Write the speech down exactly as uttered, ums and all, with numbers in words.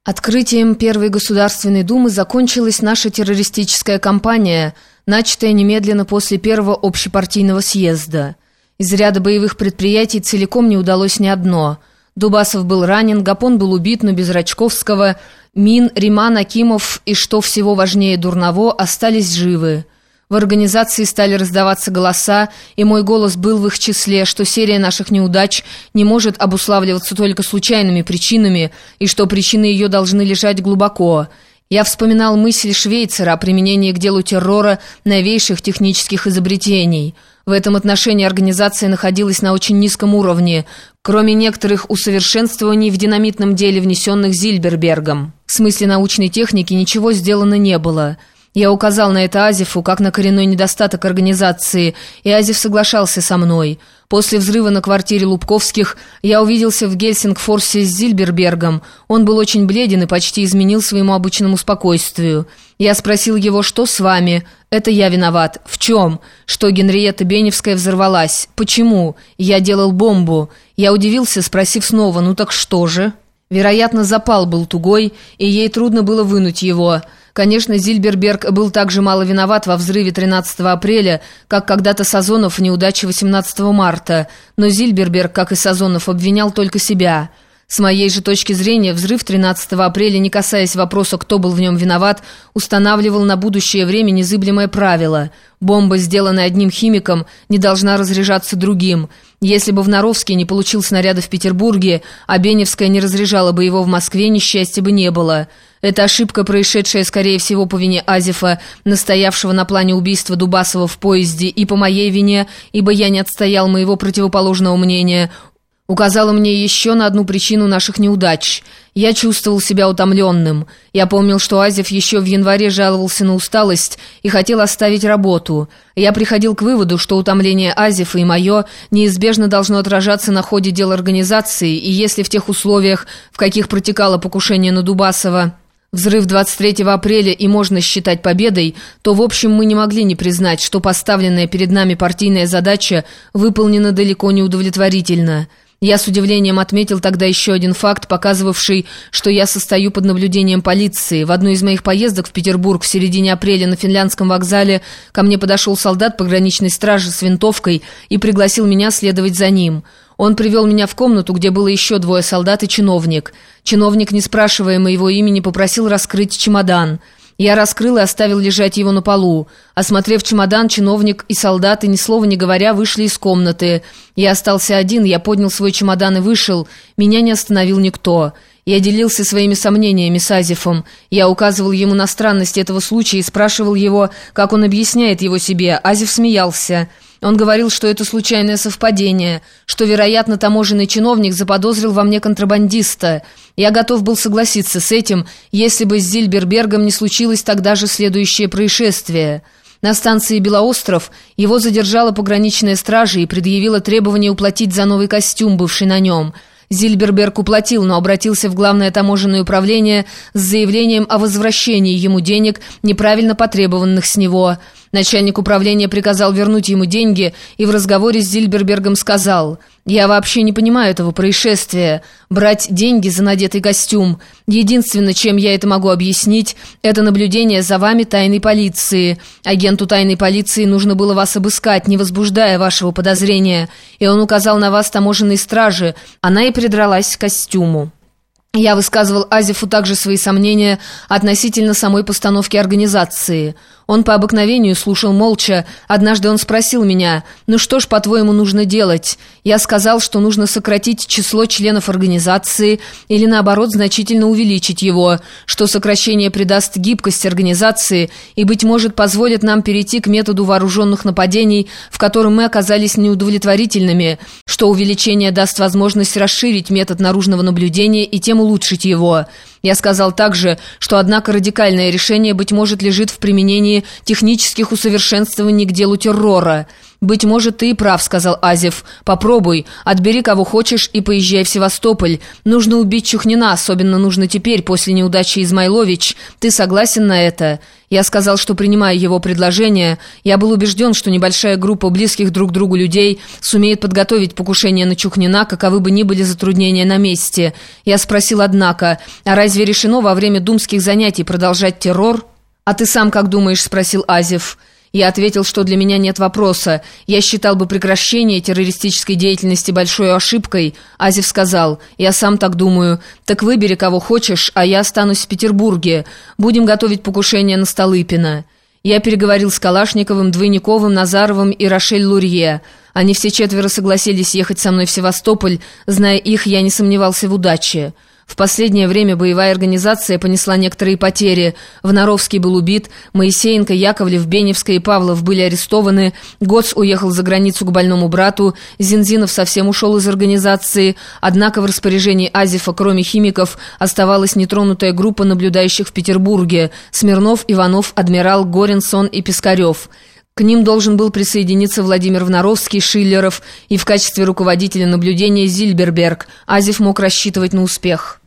Открытием Первой Государственной Думы закончилась наша террористическая кампания, начатая немедленно после первого общепартийного съезда. Из ряда боевых предприятий целиком не удалось ни одно. Дубасов был ранен, Гапон был убит, но без Рачковского, Мин, Риман, Акимов и, что всего важнее Дурново, остались живы. В организации стали раздаваться голоса, и мой голос был в их числе, что серия наших неудач не может обуславливаться только случайными причинами, и что причины ее должны лежать глубоко. Я вспоминал мысль Швейцера о применении к делу террора новейших технических изобретений. В этом отношении организация находилась на очень низком уровне, кроме некоторых усовершенствований в динамитном деле, внесенных Зильбербергом. В смысле научной техники ничего сделано не было. Я указал на это Азефу как на коренной недостаток организации, и Азеф соглашался со мной. После взрыва на квартире Лубковских я увиделся в Гельсингфорсе с Зильбербергом. Он был очень бледен и почти изменил своему обычному спокойствию. Я спросил его, что с вами? Это я виноват. В чем? Что Генриетта Беневская взорвалась. Почему? Я делал бомбу. Я удивился, спросив снова, ну так что же? Вероятно, запал был тугой, и ей трудно было вынуть его. Конечно, Зильберберг был так же мало виноват во взрыве тринадцатого апреля, как когда-то Сазонов в неудаче восемнадцатого марта, но Зильберберг, как и Сазонов, обвинял только себя. С моей же точки зрения, взрыв тринадцатого апреля, не касаясь вопроса, кто был в нем виноват, устанавливал на будущее время незыблемое правило. Бомба, сделанная одним химиком, не должна разряжаться другим. Если бы Внаровский не получил снаряда в Петербурге, а Беневская не разряжала бы его в Москве, несчастья бы не было. Это ошибка, происшедшая, скорее всего, по вине Азефа, настоявшего на плане убийства Дубасова в поезде, и по моей вине, ибо я не отстоял моего противоположного мнения, указала мне еще на одну причину наших неудач. Я чувствовал себя утомленным. Я помнил, что Азеф еще в январе жаловался на усталость и хотел оставить работу. Я приходил к выводу, что утомление Азефа и мое неизбежно должно отражаться на ходе дел организации, и если в тех условиях, в каких протекало покушение на Дубасова, взрыв двадцать третьего апреля и можно считать победой, то в общем мы не могли не признать, что поставленная перед нами партийная задача выполнена далеко не удовлетворительно. Я с удивлением отметил тогда еще один факт, показывавший, что я состою под наблюдением полиции. В одной из моих поездок в Петербург в середине апреля на Финляндском вокзале ко мне подошел солдат пограничной стражи с винтовкой и пригласил меня следовать за ним. Он привел меня в комнату, где было еще двое солдат и чиновник. Чиновник, не спрашивая моего имени, попросил раскрыть чемодан. Я раскрыл и оставил лежать его на полу. Осмотрев чемодан, чиновник и солдаты, ни слова не говоря, вышли из комнаты. Я остался один, я поднял свой чемодан и вышел. Меня не остановил никто. Я делился своими сомнениями с Азефом. Я указывал ему на странность этого случая и спрашивал его, как он объясняет его себе. Азеф смеялся. Он говорил, что это случайное совпадение, что, вероятно, таможенный чиновник заподозрил во мне контрабандиста. Я готов был согласиться с этим, если бы с Зильбербергом не случилось тогда же следующее происшествие. На станции Белоостров его задержала пограничная стража и предъявила требование уплатить за новый костюм, бывший на нем. Зильберберг уплатил, но обратился в главное таможенное управление с заявлением о возвращении ему денег, неправильно потребованных с него. Начальник управления приказал вернуть ему деньги и в разговоре с Зильбербергом сказал: «Я вообще не понимаю этого происшествия. Брать деньги за надетый костюм. Единственное, чем я это могу объяснить, это наблюдение за вами тайной полиции. Агенту тайной полиции нужно было вас обыскать, не возбуждая вашего подозрения, и он указал на вас таможенной страже. Она и придралась к костюму». Я высказывал Азефу также свои сомнения относительно самой постановки организации. Он по обыкновению слушал молча. Однажды он спросил меня: «Ну что ж, по-твоему, нужно делать?» Я сказал, что нужно сократить число членов организации или, наоборот, значительно увеличить его, что сокращение придаст гибкость организации и, быть может, позволит нам перейти к методу вооруженных нападений, в котором мы оказались неудовлетворительными, что увеличение даст возможность расширить метод наружного наблюдения и тем улучшить его. Я сказал также, что, однако, радикальное решение, быть может, лежит в применении технических усовершенствований к делу террора. «Быть может, ты и прав», — сказал Азев. «Попробуй, отбери кого хочешь и поезжай в Севастополь. Нужно убить Чухнина, особенно нужно теперь, после неудачи Измайлович. Ты согласен на это?» Я сказал, что принимаю его предложение. Я был убежден, что небольшая группа близких друг другу людей сумеет подготовить покушение на Чухнина, каковы бы ни были затруднения на месте. Я спросил, однако, а разве решено во время думских занятий продолжать террор? «А ты сам как думаешь?» — спросил Азев. Я ответил, что для меня нет вопроса. Я считал бы прекращение террористической деятельности большой ошибкой. Азев сказал: «Я сам так думаю. Так выбери кого хочешь, а я останусь в Петербурге. Будем готовить покушение на Столыпина». Я переговорил с Калашниковым, Двойниковым, Назаровым и Рошель Лурье. Они все четверо согласились ехать со мной в Севастополь. Зная их, я не сомневался в удаче. В последнее время боевая организация понесла некоторые потери. Внаровский был убит, Моисеенко, Яковлев, Беневская и Павлов были арестованы, Гоц уехал за границу к больному брату, Зинзинов совсем ушел из организации, однако в распоряжении Азефа, кроме химиков, оставалась нетронутая группа наблюдающих в Петербурге: Смирнов, Иванов, Адмирал, Горенсон и Пискарев. К ним должен был присоединиться Владимир Внаровский, Шиллеров и в качестве руководителя наблюдения Зильберберг. Азев мог рассчитывать на успех.